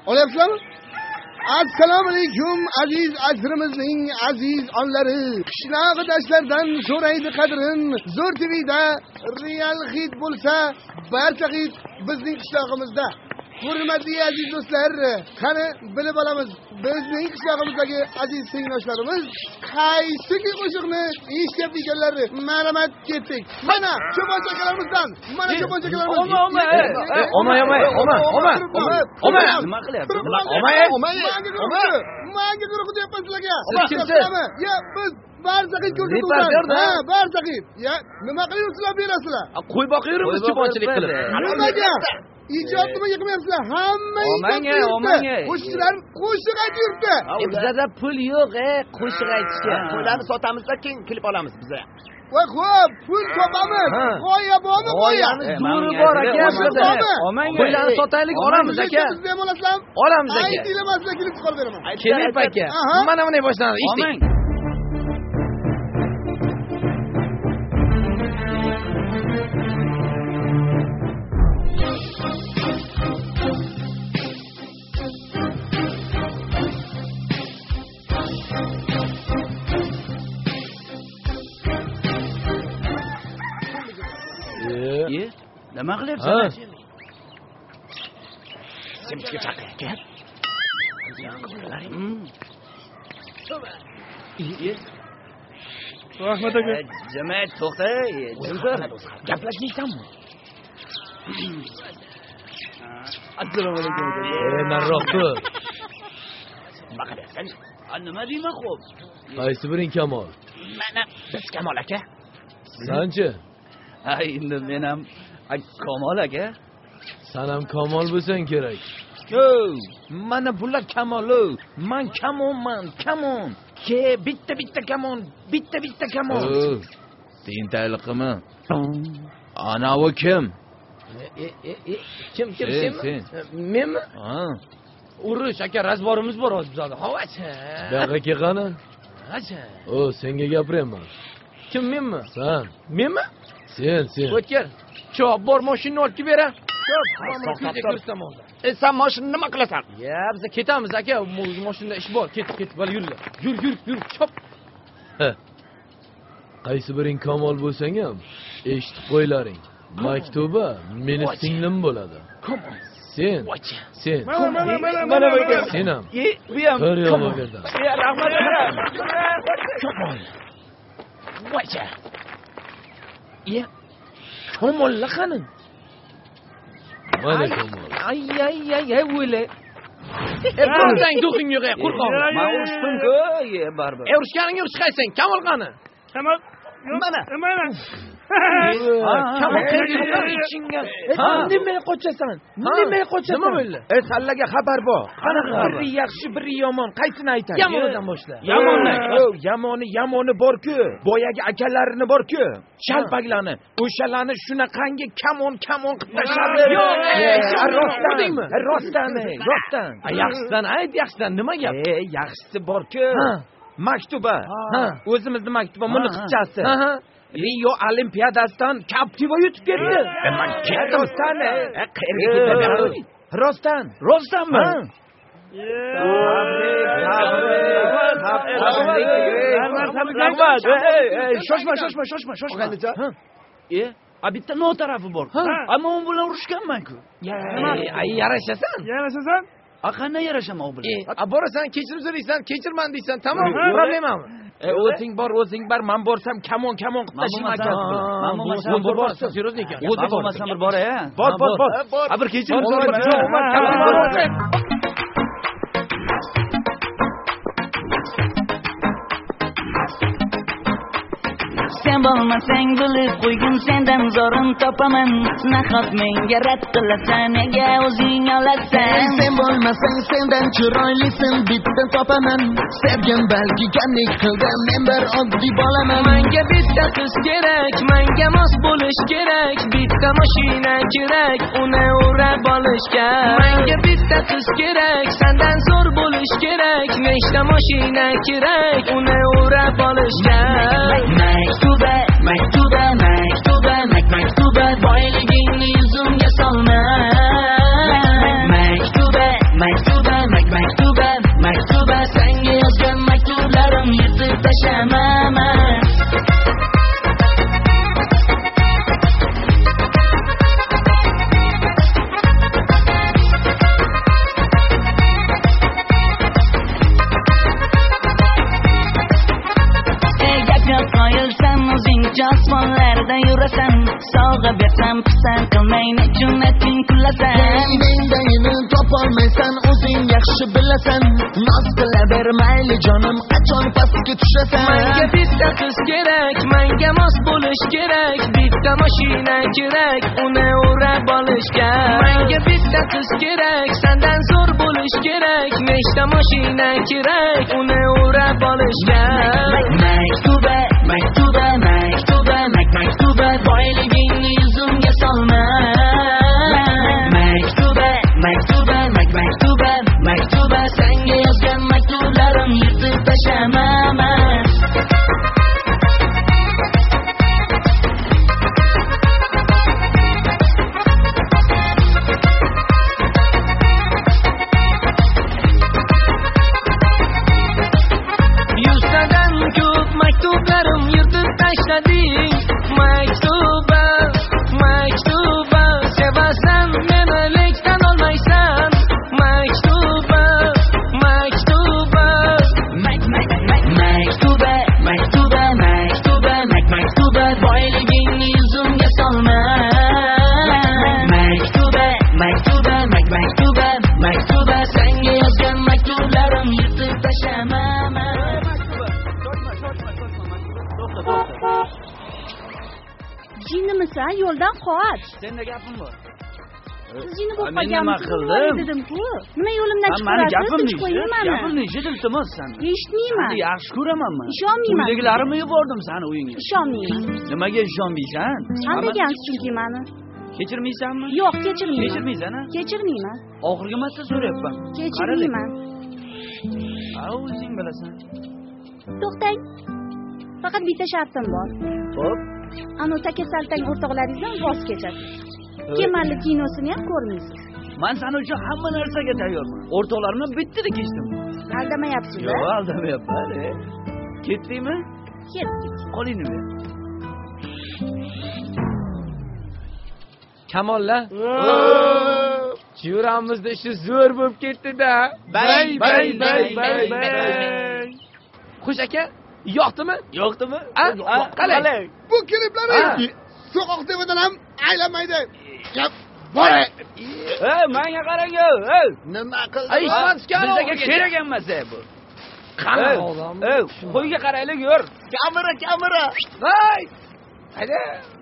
Olyapsizlarmi? Assalomu alaykum aziz asrimizning aziz onlari. Qishloq dashlardan so'raydi qadrin. Zo'r TVda real hit bo'lsa, barcha hit bizning qishlog'imizda. Hurmatli aziz do'stlar, qani bilib olamiz. Bizning qishlog'imizdagi aziz tengdoshlarimiz qaysi qo'shiqni eshitib ekanlar? Marhamat, ketdik. Mana cho'ponchakarimizdan, mana cho'ponchakalarimiz. Nima qilyapsiz? Menga guruh deyapman sizlarga. Ya biz barzaqit ko'rsatuvdan. Ha, barzaqit. Ya nima qilyapsizlar berasizlar? Qo'y boqyapmiz cho'ponchilik qilib. Nimaga? Ijod nima qilmayapsizlar? Hamma omanga. Qo'shiqlar qo'shiq aytibdi. Bizda pul yo'q, qo'shiq aytishga. Qo'ylarni sotamizda keyin klip olamiz biz. Voy, xo'p, pul topamiz. G'oya bormi, g'oya? Zo'ri bor aka bizda. Qo'ylarni sotaylik, olamiz aka. Bizda ham olasizlar? Olamiz aka. Aytinglar, klip chiqarib beraman. Kelib aka. Mana bunday boshlandi. Eshitdik. Nima qilyapsan? Semchga chaqir. Rahmat aka. Jamoat to'xta, Gaplashmaysanmi? Assalomu alaykum. Nariroqda. Nima qilyapsan? Nima deyman xo'p? Qaysi biring Kamol? Mana biz Kamol aka. Sanchi? Endi men ham Kamol aka. Sen ham Kamol bo'lsang kerak. Yo, mana bular Kamol-u. Men Kamonman, Kamon. Bitta Kamon, bitta Kamon. Tentayliqmi? Anavi kim? Kim senmi? Menmi? Ha. Urush aka, razborimiz bor hozir bizda. Havacha. Daqiqa qani? Acha. O, senga gapiryapman. Kim menmi? Sen. Menmi? Sen. O'tkir. Chop bor mashinani olib bera. Sen mashinani nima qilasan? Ya, biz ketamiz aka. Mashinada ish bor. Ket, bal yurlar. Yur, chop. Qaysi biring Kamol bo'lsang ham, eshitib qo'ylaring. Maktuba meni singlim bo'ladi. Kamol. Sen. Mana bu. Sen ham. Bu ham. Kamol berdim. Rahmat. Kamol. Voycha. Kamol laqani. Mana Kamol. Ay, o'yla. Qo'rqsang do'qing yo'q, qo'rqoq. Men urishdim-ku, baribir. Urishganingga urishqaysan, Kamol qani? Kamol. Mana. Kamol qilgan ichingga. Nimaga qochasan? Nima bo'ldi? Sallaga xabar bor. Qanaqa xabar? Biri yaxshi, biri yomon. Qaysini aytay? Yomonidan boshla. Yomoni bor-ku. Boyagi akalarini bor-ku. Shalpaklarni. O'shalarni shunaqangi kamon qilib tashladi. Rostdanmi? Rostdan. Yaxshidan ayt, yaxshidan nima gap? Yaxshisi bor-ku. Maktuba. O'zimizning maktuba buni qizchasi. Rio Olimpiadasidan Captiva yutib ketdi. Men ketdim. Qayerga ketdi? Rostdanmi? Shoshma. Bitta no tarafi bor. Ammo u bilan urushganman-ku. Yarashasan? Qanday yarashaman u bilan? Borasan, kechirim so'raysan, kechirman deysan, tamom, problemami? O'zing bor, men borsam kamon qilib tashlayman. Men bo'lmasam borsa, seroznik ekan. O'zi bo'lmasam bir bor-a? Bor. Bir kechirim so'rayman. Sen bo'lmasang bilib qo'ygin, sendan zo'rin topaman. Nahot menga rad qilasan, nega o'zing olasan? Sen bo'lmasang sendan chiroylisin, bitta topaman. Sevgim balki kamlik qildi, men bir oddiy bolaman. Menga bitta qiz kerak, menga mos bo'lish kerak. Bitta mashina kerak, uni o'rab olishga. Menga bitta qiz kerak, sendan zo'r bo'lish kerak. Nechta mashina kerak, uni o'rab olishga. Maktuba, boyligingni yuzimga solma. Maktuba, sovg'a bersam pisand qilmay nechun nechun kullasan mendagini topolmaysan o'zing yaxshi bilasan noz qilaver mayli jonim qachon pastga tushasan menga bitta qiz kerak menga mos bo'lish kerak bitta mashina kerak uni o'rab olishga menga bitta qiz kerak sendan zo'r bo'lish kerak nechta mashina kerak uni o'rab olishga maktuba maktuba maktuba maktuba boyligingni yuzimga solma maktuba maktuba maktuba maktuba senga yozgan maktublarim yirtib tashlama yuztadan ko'p maktublarim yirtib tashlading maktuba maktuba sevasan meni lekdan olmaysan maktuba maktuba maktuba maktuba maktuba maktuba boyligingni yuzimga solma maktuba maktuba maktuba maktuba senga yozgan maktublarim yirtib tashlama jinnimisan yo'ldan qoch Senda gapim bor. siz jinni bo'lib Men nima qolganmisiz qildim? dedim-ku nima yo'limdan Mani chiqarasiz gapimni tinch qo'yingmani gapimni eshitdim sen. eshitmayman Yaxshi ko'raman men. ishonmayman Uydagilarimni yubordim seni uyingga. ishonmayman Nimaga ishonmaysan? qanday ekansiz chunki mani Kechirmaysanmi? yo'q kechirmayman Kechirmaysan-a? kechirmayman Oxirgi marta so'rayapman. kechirmayman Ha, o'zing bilasan. to'xtang faqat bitta shartim bor Xo'p. anu takasaltang o'rtoqlaringizdan voz kechasiz kemalli kinosini ham ko'rmaysiz Men sen uchun hamma narsaga tayyorman. O'rtoqlarimni bittida kechdim. aldamayapsiz Yo'q, aldamayapman. Ketdingmi? ketdik Qolingni ber. Kamolla. Churamizda ishi zo'r bo'lib ketdi-da. Bay bay bay bay bay. Xush aka, yoqdimi? Yo'qdimi? Qalay? Bu kliplarni so'qoq devadan ham aylanmaydi. Gap bor. Menga qarang, ey. Nima qildi? Ay, ishonchgan Bizga kerak emas bu. Qani odam? Qo'yga qaraylik, yur. Kamera. Voy! Hayda.